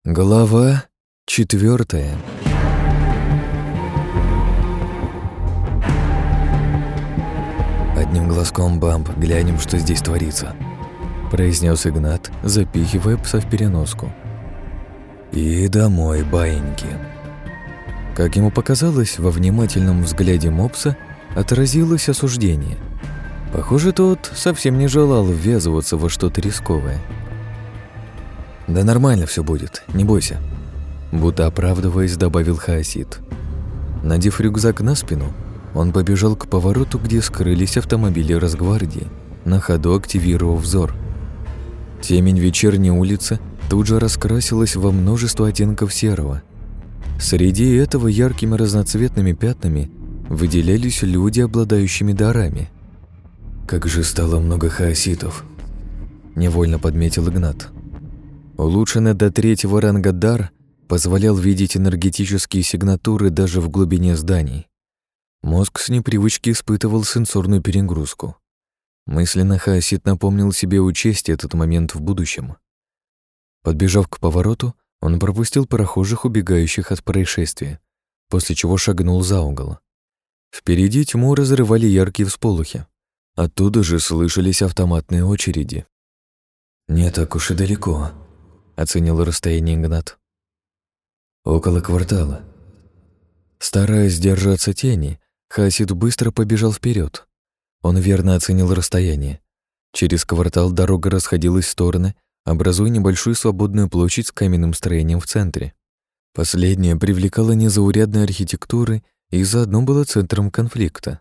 Глава 4. «Одним глазком, Бамп, глянем, что здесь творится», — произнес Игнат, запихивая пса в переноску. «И домой, баиньки». Как ему показалось, во внимательном взгляде мопса отразилось осуждение. Похоже, тот совсем не желал ввязываться во что-то рисковое. «Да нормально все будет, не бойся», — будто оправдываясь, добавил Хаосид. Надев рюкзак на спину, он побежал к повороту, где скрылись автомобили Росгвардии, на ходу активировав взор. Темень вечерней улицы тут же раскрасилась во множество оттенков серого. Среди этого яркими разноцветными пятнами выделялись люди, обладающими дарами. «Как же стало много хаоситов», — невольно подметил Игнат. Улучшенный до 3-го ранга дар позволял видеть энергетические сигнатуры даже в глубине зданий. Мозг с непривычки испытывал сенсорную перегрузку. Мысленно хаосит напомнил себе учесть этот момент в будущем. Подбежав к повороту, он пропустил прохожих, убегающих от происшествия, после чего шагнул за угол. Впереди тьму разрывали яркие всполохи. Оттуда же слышались автоматные очереди. «Не так уж и далеко», — оценил расстояние Игнат. «Около квартала». Стараясь держаться тени, Хаосид быстро побежал вперед. Он верно оценил расстояние. Через квартал дорога расходилась в стороны, образуя небольшую свободную площадь с каменным строением в центре. Последнее привлекало незаурядной архитектурой и заодно было центром конфликта.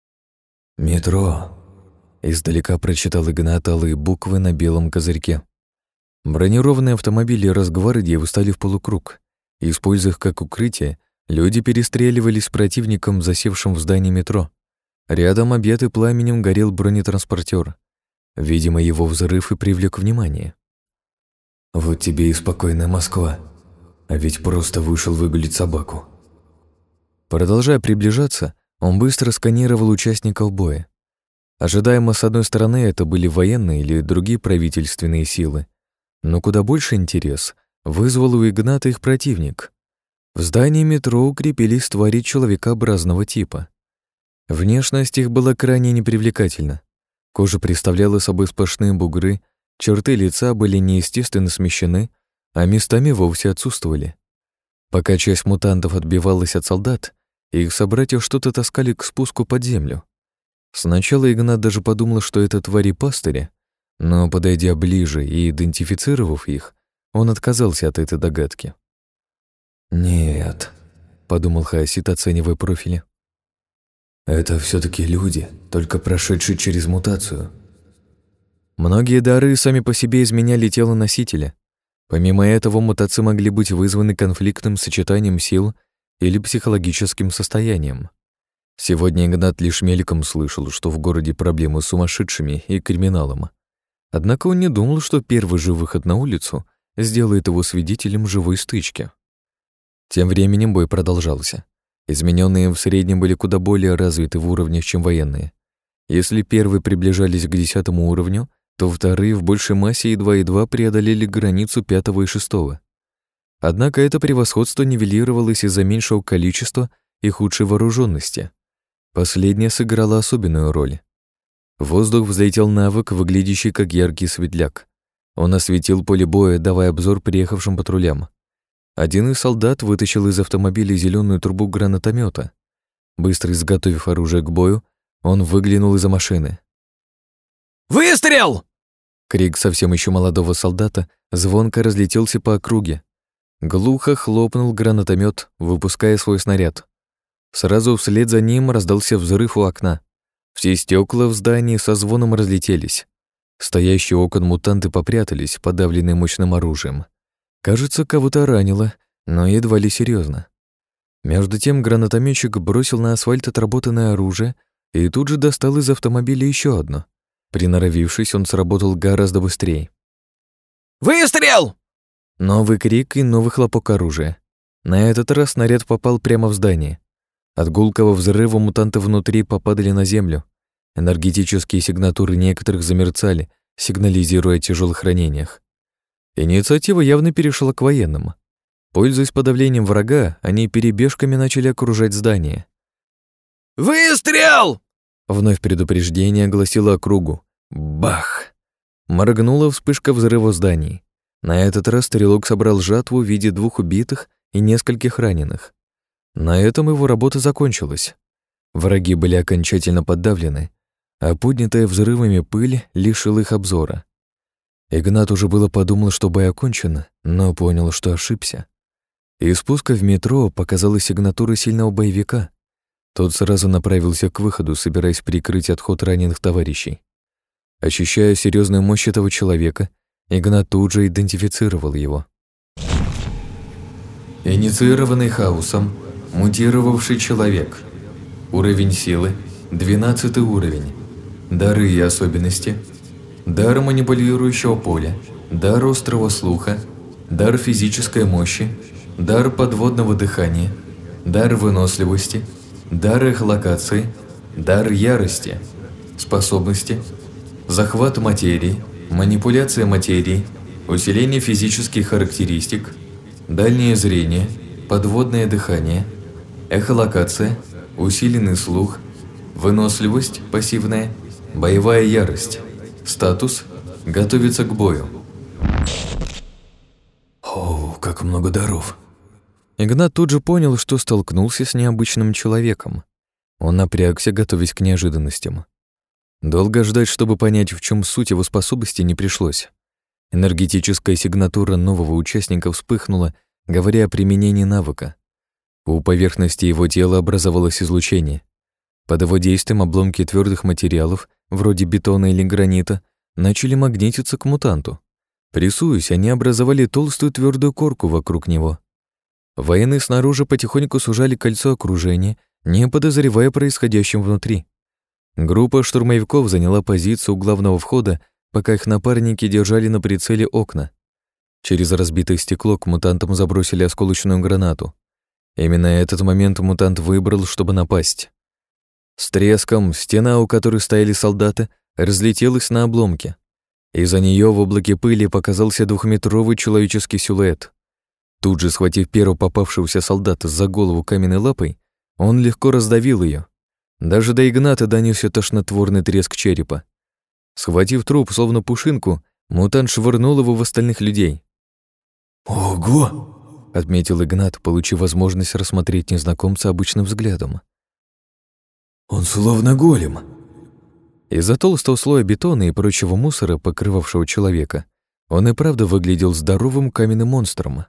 «Метро», — издалека прочитал Игнат алые буквы на белом козырьке. Бронированные автомобили Росгвардии встали в полукруг. Используя их как укрытие, люди перестреливались с противником, засевшим в здании метро. Рядом, объятый пламенем, горел бронетранспортер. Видимо, его взрыв и привлек внимание. «Вот тебе и спокойная Москва. А ведь просто вышел выгулить собаку». Продолжая приближаться, он быстро сканировал участников боя. Ожидаемо, с одной стороны, это были военные или другие правительственные силы, но куда больше интерес вызвал у Игната их противник. В здании метро укрепились твари человекообразного типа. Внешность их была крайне непривлекательна. Кожа представляла собой сплошные бугры, черты лица были неестественно смещены, а местами вовсе отсутствовали. Пока часть мутантов отбивалась от солдат, их собратья что-то таскали к спуску под землю. Сначала Игнат даже подумал, что это твари пастыря, но, подойдя ближе и идентифицировав их, он отказался от этой догадки. «Нет», — подумал Хаосид, оценивая профили. «Это все-таки люди, только прошедшие через мутацию». Многие дары сами по себе изменяли тело носителя. Помимо этого, мутации могли быть вызваны конфликтным сочетанием сил или психологическим состоянием. Сегодня Игнат лишь мельком слышал, что в городе проблемы с сумасшедшими и криминалом. Однако он не думал, что первый же выход на улицу сделает его свидетелем живой стычки. Тем временем бой продолжался. Измененные в среднем были куда более развиты в уровнях, чем военные. Если первые приближались к 10-му уровню, то вторые в большей массе едва-едва преодолели границу 5-го и 6-го. Однако это превосходство нивелировалось из-за меньшего количества и худшей вооруженности. Последняя сыграла особенную роль. В воздух взлетел навык, выглядящий как яркий светляк. Он осветил поле боя, давая обзор приехавшим патрулям. Один из солдат вытащил из автомобиля зеленую трубу гранатомета. Быстро изготовив оружие к бою, он выглянул из-за машины. «Выстрел!» Крик совсем еще молодого солдата звонко разлетелся по округе. Глухо хлопнул гранатомет, выпуская свой снаряд. Сразу вслед за ним раздался взрыв у окна. Все стекла в здании со звоном разлетелись. Стоящие у окон мутанты попрятались, подавленные мощным оружием. Кажется, кого-то ранило, но едва ли серьезно. Между тем гранатометчик бросил на асфальт отработанное оружие и тут же достал из автомобиля еще одно. Приноровившись, он сработал гораздо быстрее. «Выстрел!» Новый крик и новый хлопок оружия. На этот раз снаряд попал прямо в здание. От гулкого взрыва мутанты внутри попадали на землю. Энергетические сигнатуры некоторых замерцали, сигнализируя о тяжелых ранениях. Инициатива явно перешла к военным. Пользуясь подавлением врага, они перебежками начали окружать здание. «Выстрел!» Вновь предупреждение огласило округу. Бах! Моргнула вспышка взрыва зданий. На этот раз стрелок собрал жатву в виде 2 убитых и нескольких раненых. На этом его работа закончилась. Враги были окончательно подавлены, а поднятая взрывами пыль лишила их обзора. Игнат уже было подумал, что бой окончен, но понял, что ошибся. Из спуска в метро показалась сигнатура сильного боевика. Тот сразу направился к выходу, собираясь прикрыть отход раненых товарищей. Ощущая серьезную мощь этого человека, Игнат тут же идентифицировал его. Инициированный хаосом, мутировавший человек. Уровень силы – 12 уровень. Дары и особенности – дар манипулирующего поля, дар острого слуха, дар физической мощи, дар подводного дыхания, дар выносливости, дар эхолокации, дар ярости, способности, захват материи, манипуляция материей, усиление физических характеристик, дальнее зрение, подводное дыхание, эхолокация, усиленный слух, выносливость пассивная, боевая ярость, статус готовится к бою. О, как много даров. Игнат тут же понял, что столкнулся с необычным человеком. Он напрягся, готовясь к неожиданностям. Долго ждать, чтобы понять, в чем суть его способности, не пришлось. Энергетическая сигнатура нового участника вспыхнула, говоря о применении навыка. У поверхности его тела образовалось излучение. Под его действием обломки твердых материалов, вроде бетона или гранита, начали магнититься к мутанту. Прессуясь, они образовали толстую твердую корку вокруг него. Военные снаружи потихоньку сужали кольцо окружения, не подозревая о происходящем внутри. Группа штурмовиков заняла позицию у главного входа, пока их напарники держали на прицеле окна. Через разбитое стекло к мутантам забросили осколочную гранату. Именно этот момент мутант выбрал, чтобы напасть. С треском стена, у которой стояли солдаты, разлетелась на обломки. Из-за нее в облаке пыли показался 2-метровый человеческий силуэт. Тут же, схватив первого попавшегося солдата за голову каменной лапой, он легко раздавил ее. Даже до Игната донесся тошнотворный треск черепа. Схватив труп, словно пушинку, мутант швырнул его в остальных людей. «Ого!» — отметил Игнат, получив возможность рассмотреть незнакомца обычным взглядом. «Он словно голем!» Из-за толстого слоя бетона и прочего мусора, покрывавшего человека, он и правда выглядел здоровым каменным монстром.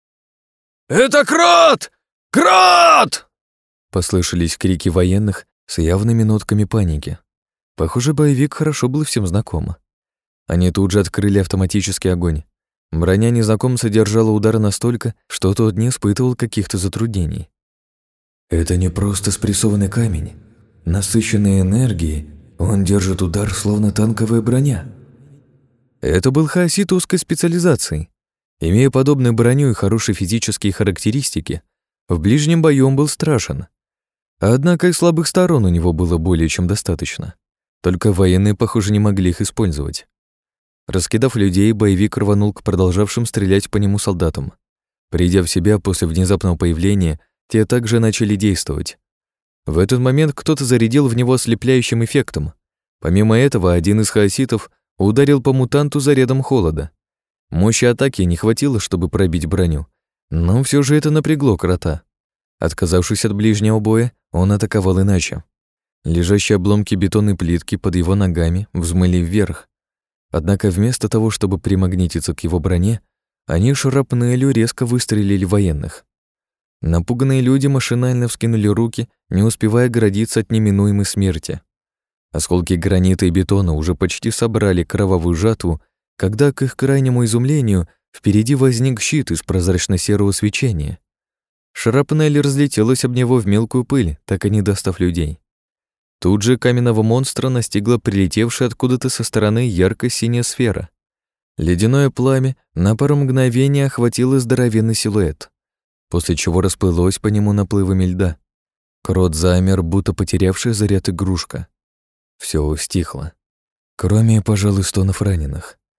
«Это Крот! Крот!» Послышались крики военных с явными нотками паники. Похоже, боевик хорошо был всем знаком. Они тут же открыли автоматический огонь. Броня незнакомца держала удар настолько, что тот не испытывал каких-то затруднений. «Это не просто спрессованный камень. Насыщенной энергией, он держит удар, словно танковая броня». Это был хаосит узкой специализации. Имея подобную броню и хорошие физические характеристики, в ближнем бою он был страшен. Однако и слабых сторон у него было более чем достаточно. Только военные, похоже, не могли их использовать. Раскидав людей, боевик рванул к продолжавшим стрелять по нему солдатам. Придя в себя после внезапного появления, те также начали действовать. В этот момент кто-то зарядил в него ослепляющим эффектом. Помимо этого, один из хаоситов ударил по мутанту зарядом холода. Мощи атаки не хватило, чтобы пробить броню, но все же это напрягло крота. Отказавшись от ближнего боя, он атаковал иначе. Лежащие обломки бетонной плитки под его ногами взмыли вверх. Однако вместо того, чтобы примагнититься к его броне, они шрапнелью резко выстрелили в военных. Напуганные люди машинально вскинули руки, не успевая оградиться от неминуемой смерти. Осколки гранита и бетона уже почти собрали кровавую жатву, когда, к их крайнему изумлению, впереди возник щит из прозрачно-серого свечения. Шрапнель разлетелась об него в мелкую пыль, так и не достав людей. Тут же каменного монстра настигла прилетевшая откуда-то со стороны ярко-синяя сфера. Ледяное пламя на пару мгновений охватило здоровенный силуэт, после чего расплылось по нему наплывами льда. Крот замер, будто потерявшая заряд игрушка. Все стихло. Кроме, пожалуй, стонов раненых.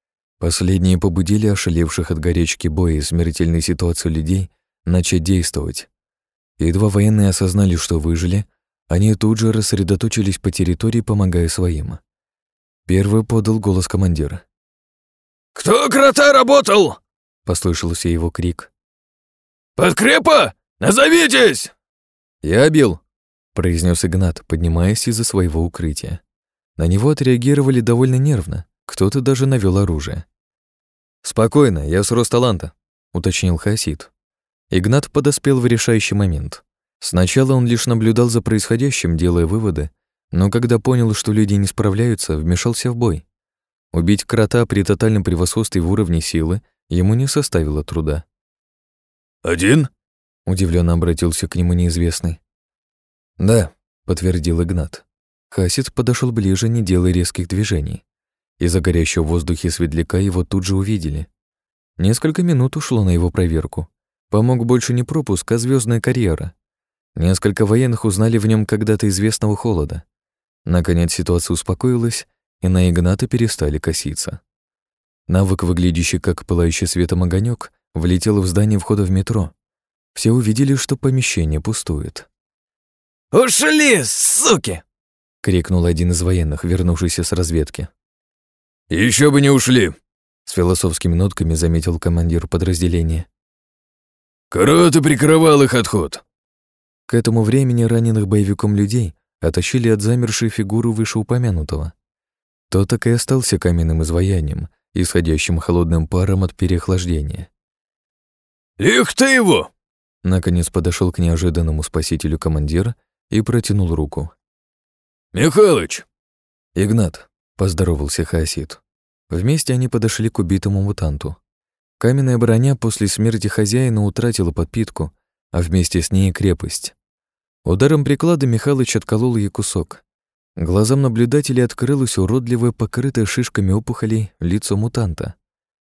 Последние побудили ошалевших от горячки боя и смертельной ситуации людей начать действовать. Едва военные осознали, что выжили, они тут же рассредоточились по территории, помогая своим. Первый подал голос командира. «Кто крота работал?» — послышался его крик. «Подкрепа! Назовитесь!» «Я бил», — произнес Игнат, поднимаясь из-за своего укрытия. На него отреагировали довольно нервно, кто-то даже навёл оружие. «Спокойно, я с Росталанта», — уточнил Хаосид. Игнат подоспел в решающий момент. Сначала он лишь наблюдал за происходящим, делая выводы, но когда понял, что люди не справляются, вмешался в бой. Убить крота при тотальном превосходстве в уровне силы ему не составило труда. «Один?» — удивленно обратился к нему неизвестный. «Да», — подтвердил Игнат. Хаосид подошел ближе, не делая резких движений. Из-за горящего в воздухе светляка его тут же увидели. Несколько минут ушло на его проверку. Помог больше не пропуск, а звездная карьера. Несколько военных узнали в нем когда-то известного Холода. Наконец ситуация успокоилась, и на Игната перестали коситься. Навык, выглядящий как пылающий светом огонек, влетел в здание входа в метро. Все увидели, что помещение пустует. «Ушли, суки!» — крикнул один из военных, вернувшийся с разведки. «Еще бы не ушли!» — с философскими нотками заметил командир подразделения. «Крот и прикрывал их отход!» К этому времени раненых боевиком людей оттащили от замершей фигуры вышеупомянутого. Тот так и остался каменным изваянием, исходящим холодным паром от переохлаждения. «Лих ты его!» Наконец подошел к неожиданному спасителю командира и протянул руку. «Михалыч!» «Игнат», — поздоровался Хаосид. Вместе они подошли к убитому мутанту. Каменная броня после смерти хозяина утратила подпитку, а вместе с ней и крепость. Ударом приклада Михалыч отколол ей кусок. Глазам наблюдателей открылось уродливое, покрытое шишками опухолей лицо мутанта.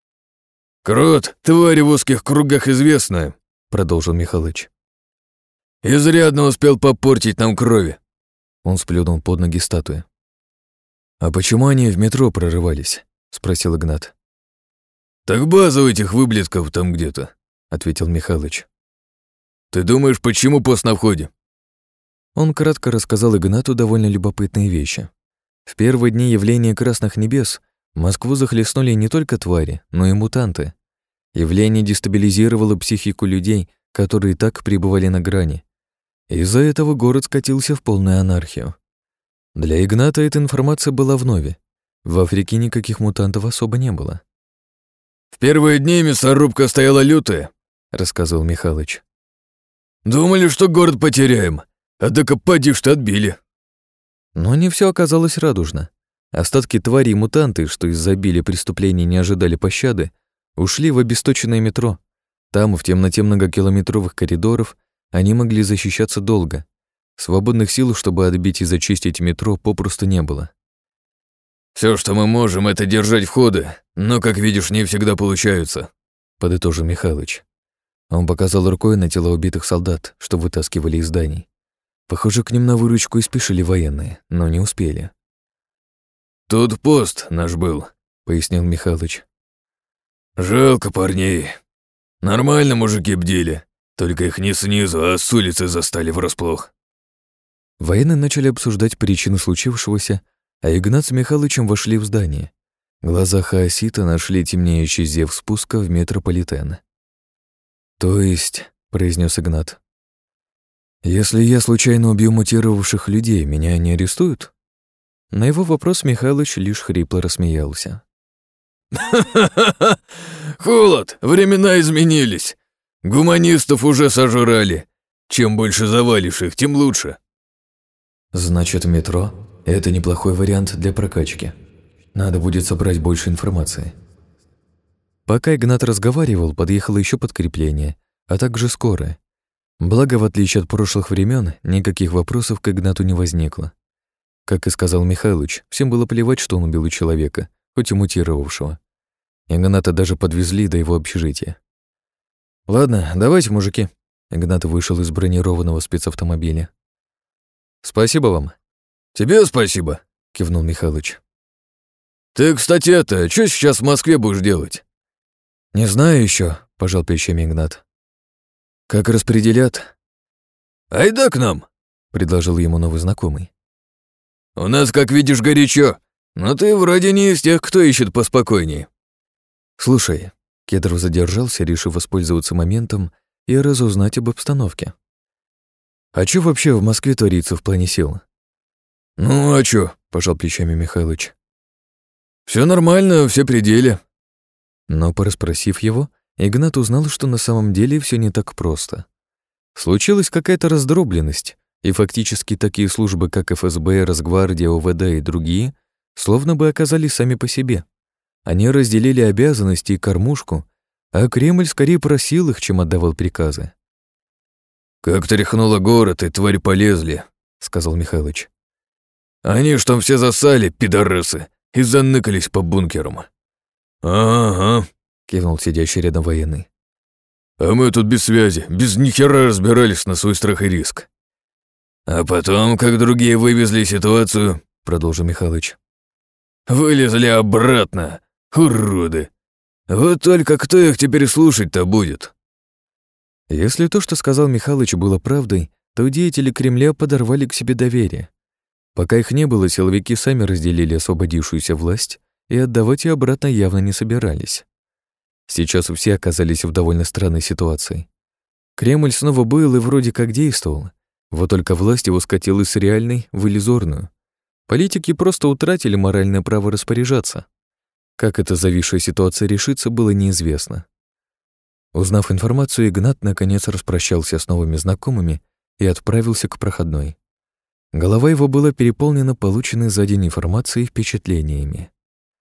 «Крот, тварь в узких кругах известная», — продолжил Михалыч. «Изрядно успел попортить нам крови». Он сплюнул под ноги статуи. «А почему они в метро прорывались?» — спросил Игнат. «Так база у этих выблетков там где-то», — ответил Михалыч. «Ты думаешь, почему пост на входе?» Он кратко рассказал Игнату довольно любопытные вещи. В первые дни явления Красных Небес Москву захлестнули не только твари, но и мутанты. Явление дестабилизировало психику людей, которые так пребывали на грани. Из-за этого город скатился в полную анархию. Для Игната эта информация была вновь. В Африке никаких мутантов особо не было. «В первые дни мясорубка стояла лютая», — рассказывал Михалыч. «Думали, что город потеряем, однако поди что отбили». Но не все оказалось радужно. Остатки тварей и мутанты, что из-за обилия преступлений не ожидали пощады, ушли в обесточенное метро. Там, в темноте многокилометровых коридоров, они могли защищаться долго. Свободных сил, чтобы отбить и зачистить метро, попросту не было. «Все, что мы можем, это держать входы, но, как видишь, не всегда получаются», — подытожил Михалыч. Он показал рукой на тела убитых солдат, что вытаскивали из зданий. Похоже, к ним на выручку и спешили военные, но не успели. «Тут пост наш был», — пояснил Михалыч. «Жалко парней. Нормально мужики бдили, только их не снизу, а с улицы застали врасплох». Военные начали обсуждать причины случившегося, а Игнат с Михалычем вошли в здание. Глаза Хаосита нашли темнеющий зев спуска в метрополитен. «То есть», — произнес Игнат, — «если я случайно убью мутировавших людей, меня не арестуют?» На его вопрос Михалыч лишь хрипло рассмеялся. «Ха-ха-ха! Холод, времена изменились. Гуманистов уже сожрали. Чем больше завалишь их, тем лучше». «Значит, метро — это неплохой вариант для прокачки. Надо будет собрать больше информации». Пока Игнат разговаривал, подъехало еще подкрепление, а также скорая. Благо, в отличие от прошлых времен, никаких вопросов к Игнату не возникло. Как и сказал Михалыч, всем было плевать, что он убил человека, хоть и мутировавшего. Игната даже подвезли до его общежития. «Ладно, давайте, мужики». Игнат вышел из бронированного спецавтомобиля. «Спасибо вам». «Тебе спасибо», — кивнул Михалыч. Ты, кстати, что сейчас в Москве будешь делать? Не знаю еще, пожал плечами Игнат. Как распределят? Айда к нам, предложил ему новый знакомый. у нас, как видишь, горячо, но ты вроде не из тех, кто ищет поспокойнее. Слушай, Кедров задержался, решив воспользоваться моментом и разузнать об обстановке. А что вообще в Москве творится в плане сил? Ну, а чё? Пожал плечами Михайлович. Все нормально, все пределе. Но, порасспросив его, Игнат узнал, что на самом деле все не так просто. Случилась какая-то раздробленность, и фактически такие службы, как ФСБ, Росгвардия, ОВД и другие, словно бы оказались сами по себе. Они разделили обязанности и кормушку, а Кремль скорее просил их, чем отдавал приказы. «Как тряхнуло город, и тварь полезли», — сказал Михайлович. «Они ж там все засали, пидорасы, и заныкались по бункерам». «Ага», — кивнул сидящий рядом военный. «А мы тут без связи, без нихера разбирались на свой страх и риск». «А потом, как другие вывезли ситуацию», — продолжил Михайлович, «вылезли обратно, уроды. Вот только кто их теперь слушать-то будет?» Если то, что сказал Михайлович, было правдой, то деятели Кремля подорвали к себе доверие. Пока их не было, силовики сами разделили освободившуюся власть и отдавать ее обратно явно не собирались. Сейчас все оказались в довольно странной ситуации. Кремль снова был и вроде как действовал, вот только власть его скатилась с реальной в иллюзорную. Политики просто утратили моральное право распоряжаться. Как эта зависшая ситуация решится, было неизвестно. Узнав информацию, Игнат наконец распрощался с новыми знакомыми и отправился к проходной. Голова его была переполнена полученной за день информацией и впечатлениями.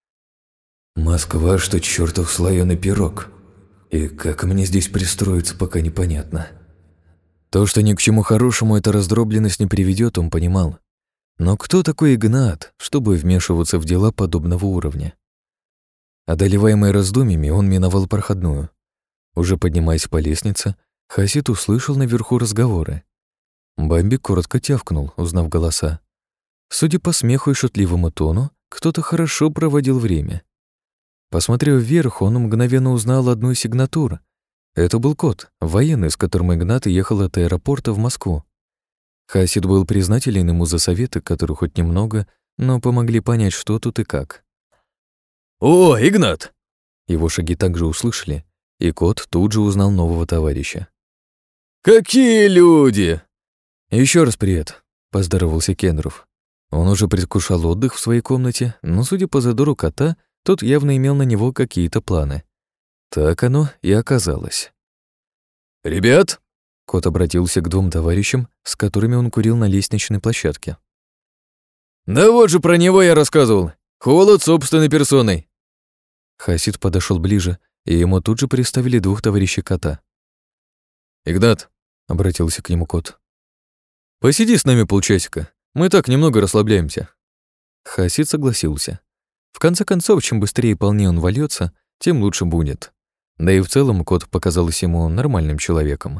«Москва, что чертов слоёный пирог. И как мне здесь пристроиться, пока непонятно». То, что ни к чему хорошему эта раздробленность не приведет, он понимал. Но кто такой Игнат, чтобы вмешиваться в дела подобного уровня? Одолеваемый раздумьями, он миновал проходную. Уже поднимаясь по лестнице, Хасид услышал наверху разговоры. Бамби коротко тявкнул, узнав голоса. Судя по смеху и шутливому тону, кто-то хорошо проводил время. Посмотрев вверх, он мгновенно узнал одну из сигнатур. Это был кот, военный, с которым Игнат ехал от аэропорта в Москву. Хасид был признателен ему за советы, которые хоть немного, но помогли понять, что тут и как. «О, Игнат!» Его шаги также услышали, и кот тут же узнал нового товарища. «Какие люди!» Еще раз привет», — поздоровался Кендров. Он уже предвкушал отдых в своей комнате, но, судя по задору кота, тот явно имел на него какие-то планы. Так оно и оказалось. «Ребят!» — кот обратился к двум товарищам, с которыми он курил на лестничной площадке. «Да вот же про него я рассказывал. Холод собственной персоной». Хасид подошел ближе, и ему тут же представили двух товарищей кота. «Игнат», — обратился к нему кот, — «посиди с нами полчасика, мы так немного расслабляемся». Хасид согласился. В конце концов, чем быстрее и полнее он вольется, тем лучше будет. Да и в целом кот показался ему нормальным человеком.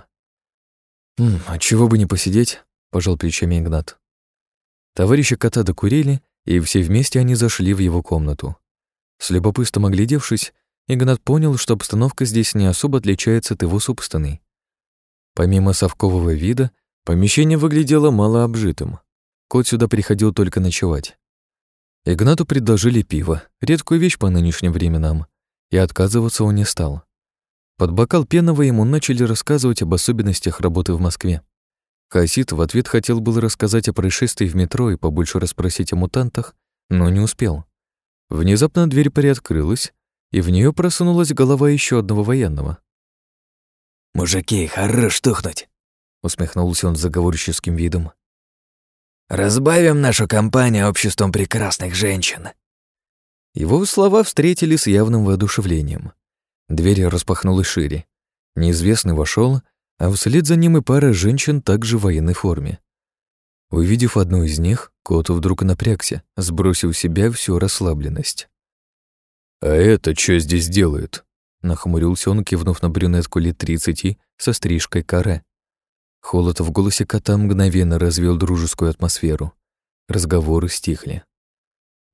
«А чего бы не посидеть?» — пожал плечами Игнат. Товарищи кота докурили, и все вместе они зашли в его комнату. С любопытством оглядевшись, Игнат понял, что обстановка здесь не особо отличается от его собственной. Помимо совкового вида, помещение выглядело малообжитым. Кот сюда приходил только ночевать. Игнату предложили пиво, редкую вещь по нынешним временам, и отказываться он не стал. Под бокал пенного ему начали рассказывать об особенностях работы в Москве. Хасид в ответ хотел было рассказать о происшествии в метро и побольше расспросить о мутантах, но не успел. Внезапно дверь приоткрылась, и в нее просунулась голова еще одного военного. «Мужики, хорош тухнуть!» — усмехнулся он с заговорческим видом. «Разбавим нашу компанию обществом прекрасных женщин!» Его слова встретили с явным воодушевлением. Дверь распахнулась шире. Неизвестный вошел, а вслед за ним и пара женщин также в военной форме. Увидев одну из них, кот вдруг напрягся, сбросив с себя всю расслабленность. «А это что здесь делают?» Нахмурился он, кивнув на брюнетку лет 30 со стрижкой каре. Холод в голосе кота мгновенно развел дружескую атмосферу. Разговоры стихли.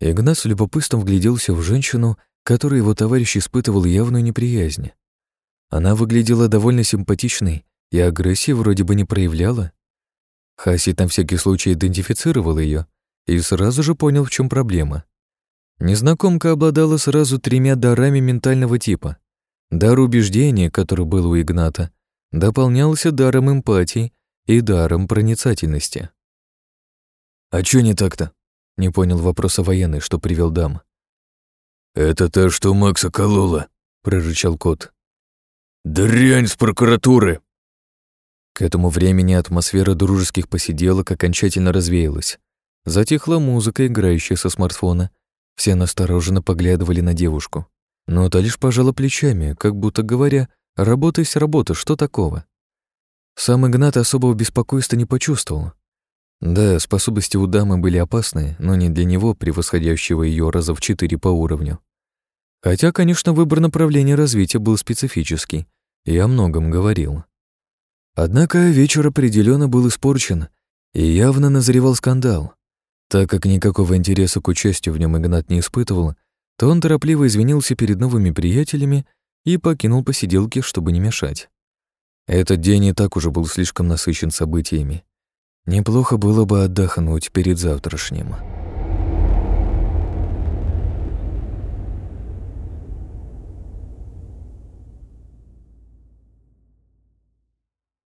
Игнат с любопытством вгляделся в женщину, которой его товарищ испытывал явную неприязнь. Она выглядела довольно симпатичной и агрессии вроде бы не проявляла. Хасид на всякий случай идентифицировал ее и сразу же понял, в чем проблема. Незнакомка обладала сразу 3 дарами ментального типа. Дар убеждения, который был у Игната, дополнялся даром эмпатии и даром проницательности. «А чё не так-то?» — не понял вопроса военный, что привел дам. «Это та, что Макса колола», — прорычал кот. «Дрянь с прокуратуры!» К этому времени атмосфера дружеских посиделок окончательно развеялась. Затихла музыка, играющая со смартфона. Все настороженно поглядывали на девушку. Но та лишь пожала плечами, как будто говоря: «Работа есть работа, что такого?» Сам Игнат особого беспокойства не почувствовал. Да, способности у дамы были опасны, но не для него, превосходящего ее раза в 4 по уровню. Хотя, конечно, выбор направления развития был специфический и о многом говорил. Однако вечер определенно был испорчен, и явно назревал скандал. Так как никакого интереса к участию в нем Игнат не испытывал, то он торопливо извинился перед новыми приятелями и покинул посиделки, чтобы не мешать. Этот день и так уже был слишком насыщен событиями. Неплохо было бы отдохнуть перед завтрашним.